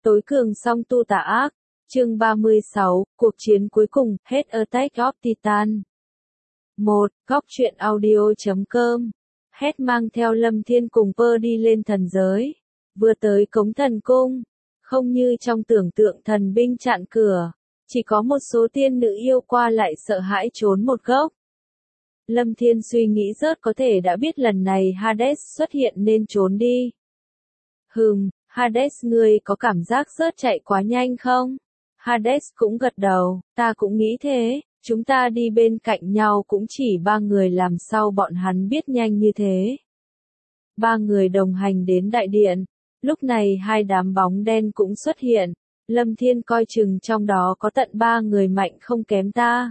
Tối cường song tu tà ác. Chương 36, cuộc chiến cuối cùng, hết Attack of Titan. 1. Góc truyện audio.com. Hết mang theo Lâm Thiên cùng Pơ đi lên thần giới. Vừa tới cống thần cung. Không như trong tưởng tượng thần binh chặn cửa. Chỉ có một số tiên nữ yêu qua lại sợ hãi trốn một góc. Lâm Thiên suy nghĩ rớt có thể đã biết lần này Hades xuất hiện nên trốn đi. Hades ngươi có cảm giác rớt chạy quá nhanh không? Hades cũng gật đầu, ta cũng nghĩ thế, chúng ta đi bên cạnh nhau cũng chỉ 3 người làm sao bọn hắn biết nhanh như thế. 3 người đồng hành đến đại điện, lúc này 2 đám bóng đen cũng xuất hiện, Lâm Thiên coi chừng trong đó có tận 3 người mạnh không kém ta.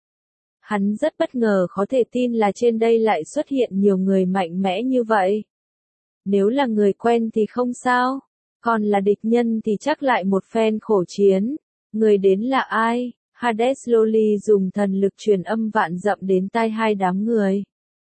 Hắn rất bất ngờ khó thể tin là trên đây lại xuất hiện nhiều người mạnh mẽ như vậy. Nếu là người quen thì không sao, còn là địch nhân thì chắc lại một phen khổ chiến. Người đến là ai? Hades Loli dùng thần lực truyền âm vạn dặm đến tai 2 đám người.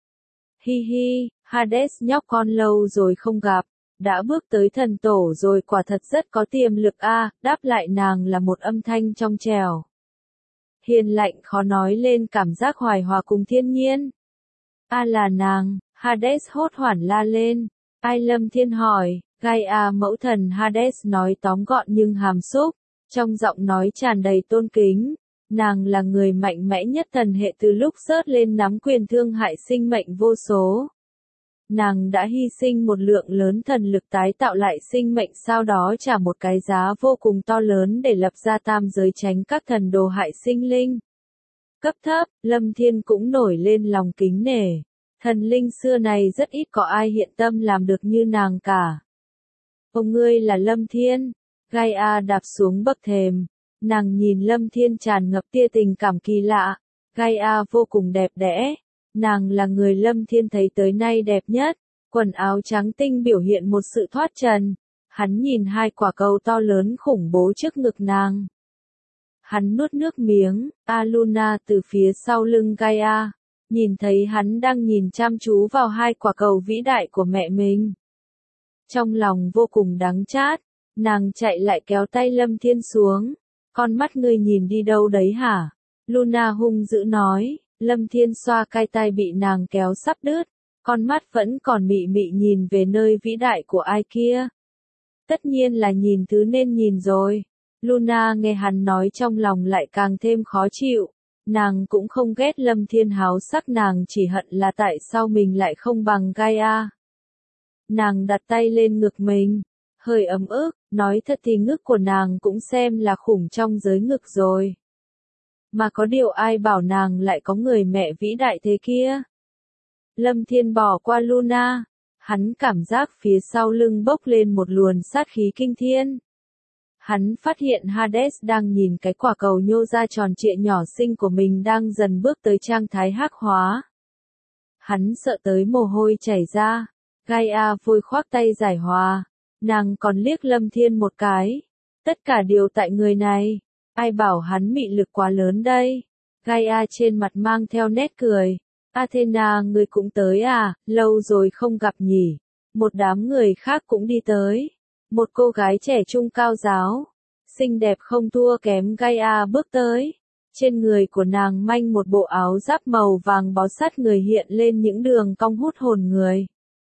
Hi hi, Hades nhóc con lâu rồi không gặp, đã bước tới thần tổ rồi quả thật rất có tiềm lực a, đáp lại nàng là một âm thanh trong trẻo. Hiền lạnh khó nói lên cảm giác hoài hòa cùng thiên nhiên. A là nàng, Hades hốt hoảng la lên. Ai? Lâm Thiên hỏi, Gaia mẫu thần Hades nói tóm gọn nhưng hàm xúc, trong giọng nói tràn đầy tôn kính. Nàng là người mạnh mẽ nhất thần hệ từ lúc rớt lên nắm quyền thương hại sinh mệnh vô số. Nàng đã hy sinh một lượng lớn thần lực tái tạo lại sinh mệnh, sau đó trả một cái giá vô cùng to lớn để lập ra tam giới tránh các thần đồ hại sinh linh. Cấp thấp, Lâm Thiên cũng nổi lên lòng kính nể. Thần linh xưa này rất ít có ai hiện tâm làm được như nàng cả. Ông ngươi là Lâm Thiên. Gaia đạp xuống bậc thềm. Nàng nhìn Lâm Thiên tràn ngập tia tình cảm kỳ lạ. Gaia vô cùng đẹp đẽ. Nàng là người Lâm Thiên thấy tới nay đẹp nhất. Quần áo trắng tinh biểu hiện một sự thoát trần. Hắn nhìn 2 quả cầu to lớn khủng bố trước ngực nàng. Hắn nuốt nước miếng. Luna từ phía sau lưng Gaia. Nhìn thấy hắn đang nhìn chăm chú vào 2 quả cầu vĩ đại của mẹ mình. Trong lòng vô cùng đắng chát, nàng chạy lại kéo tay Lâm Thiên xuống. Con mắt ngươi nhìn đi đâu đấy hả? Luna hung dữ nói. Lâm Thiên xoa cai tay bị nàng kéo sắp đứt. Con mắt vẫn còn mị mị nhìn về nơi vĩ đại của ai kia. Tất nhiên là nhìn thứ nên nhìn rồi. Luna nghe hắn nói trong lòng lại càng thêm khó chịu. Nàng cũng không ghét Lâm Thiên háo sắc, nàng chỉ hận là tại sao mình lại không bằng Gaia. Nàng đặt tay lên ngực mình, hơi ấm ức, nói thật thì ngực của nàng cũng xem là khủng trong giới ngực rồi. Mà có điều ai bảo nàng lại có người mẹ vĩ đại thế kia. Lâm Thiên bỏ qua Luna, hắn cảm giác phía sau lưng bốc lên một luồng sát khí kinh thiên. Hắn phát hiện Hades đang nhìn cái quả cầu nhô ra tròn trịa nhỏ xinh của mình đang dần bước tới trạng thái hắc hóa. Hắn sợ tới mồ hôi chảy ra. Gaia vội khoác tay giải hòa. Nàng còn liếc Lâm Thiên một cái. Tất cả đều tại người này. Ai bảo hắn mị lực quá lớn đây. Gaia trên mặt mang theo nét cười. Athena ngươi cũng tới à, lâu rồi không gặp nhỉ. Một đám người khác cũng đi tới. Một cô gái trẻ trung cao ráo, xinh đẹp không thua kém Gaia bước tới. Trên người của nàng manh một bộ áo giáp màu vàng bó sát người hiện lên những đường cong hút hồn người.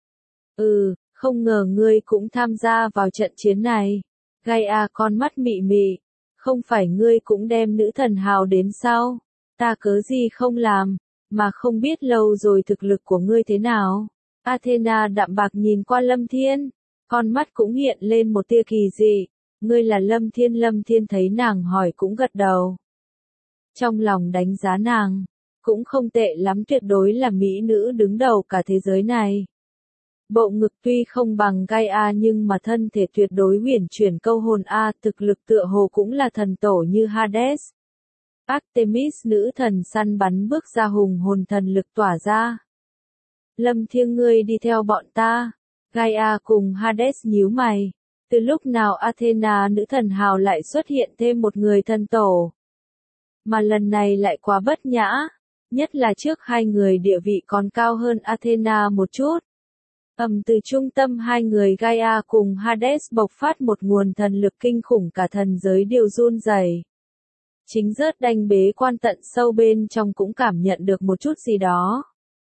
Không ngờ ngươi cũng tham gia vào trận chiến này. Gaia con mắt mị mị. Không phải ngươi cũng đem nữ thần hào đến sao? Ta cớ gì không làm, mà không biết lâu rồi thực lực của ngươi thế nào? Athena đạm bạc nhìn qua Lâm Thiên. Con mắt cũng hiện lên một tia kỳ dị. Ngươi là Lâm Thiên? Lâm Thiên thấy nàng hỏi cũng gật đầu. Trong lòng đánh giá nàng, cũng không tệ lắm, tuyệt đối là mỹ nữ đứng đầu cả thế giới này. Bộ ngực tuy không bằng Gaia nhưng mà thân thể tuyệt đối huyền chuyển câu hồn thực lực tựa hồ cũng là thần tổ như Hades. Artemis nữ thần săn bắn bước ra hùng hồn thần lực tỏa ra. Lâm Thiên ngươi đi theo bọn ta. Gaia cùng Hades nhíu mày. Từ lúc nào Athena nữ thần hào lại xuất hiện thêm một người thần tổ? Mà lần này lại quá bất nhã. Nhất là trước 2 người địa vị còn cao hơn Athena một chút. Từ trung tâm hai người Gaia cùng Hades bộc phát một nguồn thần lực kinh khủng, cả thần giới đều run rẩy. Chính rớt đanh bế quan tận sâu bên trong cũng cảm nhận được một chút gì đó.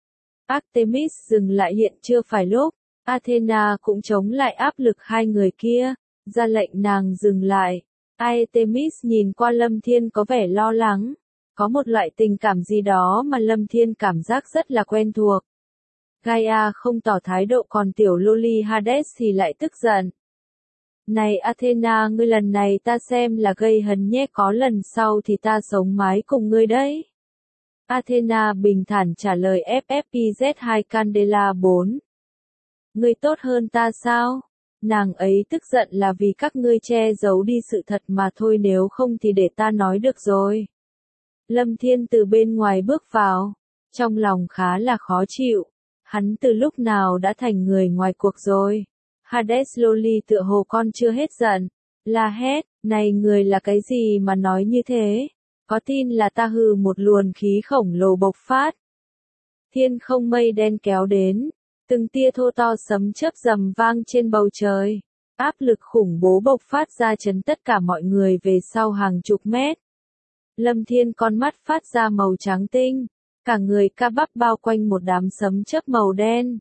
Artemis dừng lại, hiện chưa phải lúc. Athena cũng chống lại áp lực hai người kia, ra lệnh nàng dừng lại. Artemis nhìn qua Lâm Thiên có vẻ lo lắng. Có một loại tình cảm gì đó mà Lâm Thiên cảm giác rất là quen thuộc. Gaia không tỏ thái độ, còn tiểu loli Hades thì lại tức giận. Này Athena, ngươi lần này ta xem là gây hấn nhé, có lần sau thì ta sống mái cùng ngươi đấy. Athena bình thản trả lời. FFPZ2 Candela 4. Ngươi tốt hơn ta sao? Nàng ấy tức giận là vì các ngươi che giấu đi sự thật mà thôi, nếu không thì để ta nói được rồi. Lâm Thiên từ bên ngoài bước vào, trong lòng khá là khó chịu. Hắn từ lúc nào đã thành người ngoài cuộc rồi? Hades loli tựa hồ con chưa hết giận, la hét, này người là cái gì mà nói như thế? Có tin là ta hừ, một luồng khí khổng lồ bộc phát. Thiên không mây đen kéo đến, từng tia thô to sấm chớp rầm vang trên bầu trời. Áp lực khủng bố bộc phát ra chấn tất cả mọi người về sau hàng chục mét. Lâm Thiên con mắt phát ra màu trắng tinh, cả người ca bắp bao quanh một đám sấm chớp màu đen.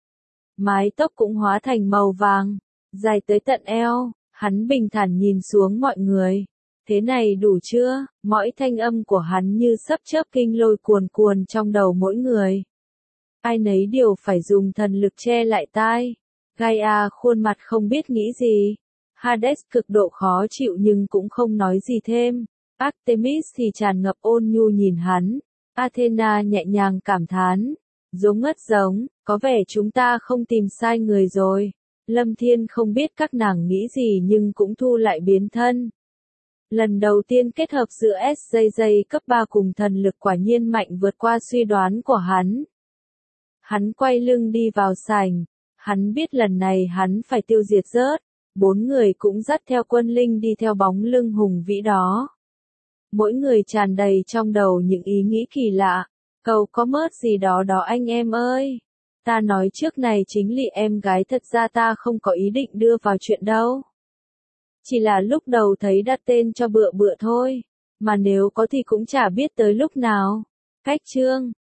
Mái tóc cũng hóa thành màu vàng, dài tới tận eo, hắn bình thản nhìn xuống mọi người. Thế này đủ chưa? Mỗi thanh âm của hắn như sắp chớp kinh lôi cuồn cuồn trong đầu mỗi người. Ai nấy đều phải dùng thần lực che lại tai. Gaia khuôn mặt không biết nghĩ gì. Hades cực độ khó chịu nhưng cũng không nói gì thêm. Artemis thì tràn ngập ôn nhu nhìn hắn. Athena nhẹ nhàng cảm thán. Giống ngất giống, có vẻ chúng ta không tìm sai người rồi. Lâm Thiên không biết các nàng nghĩ gì nhưng cũng thu lại biến thân. Lần đầu tiên kết hợp giữa SJJ cấp 3 cùng thần lực quả nhiên mạnh vượt qua suy đoán của hắn. Hắn quay lưng đi vào sảnh. Hắn biết lần này hắn phải tiêu diệt rớt. 4 người cũng dắt theo quân linh đi theo bóng lưng hùng vĩ đó. Mỗi người tràn đầy trong đầu những ý nghĩ kỳ lạ. Cậu có mớt gì đó đó anh em ơi. Ta nói trước này chính lị em gái, thật ra ta không có ý định đưa vào chuyện đâu. Chỉ là lúc đầu thấy đặt tên cho bựa bựa thôi. Mà nếu có thì cũng chả biết tới lúc nào. Cách chương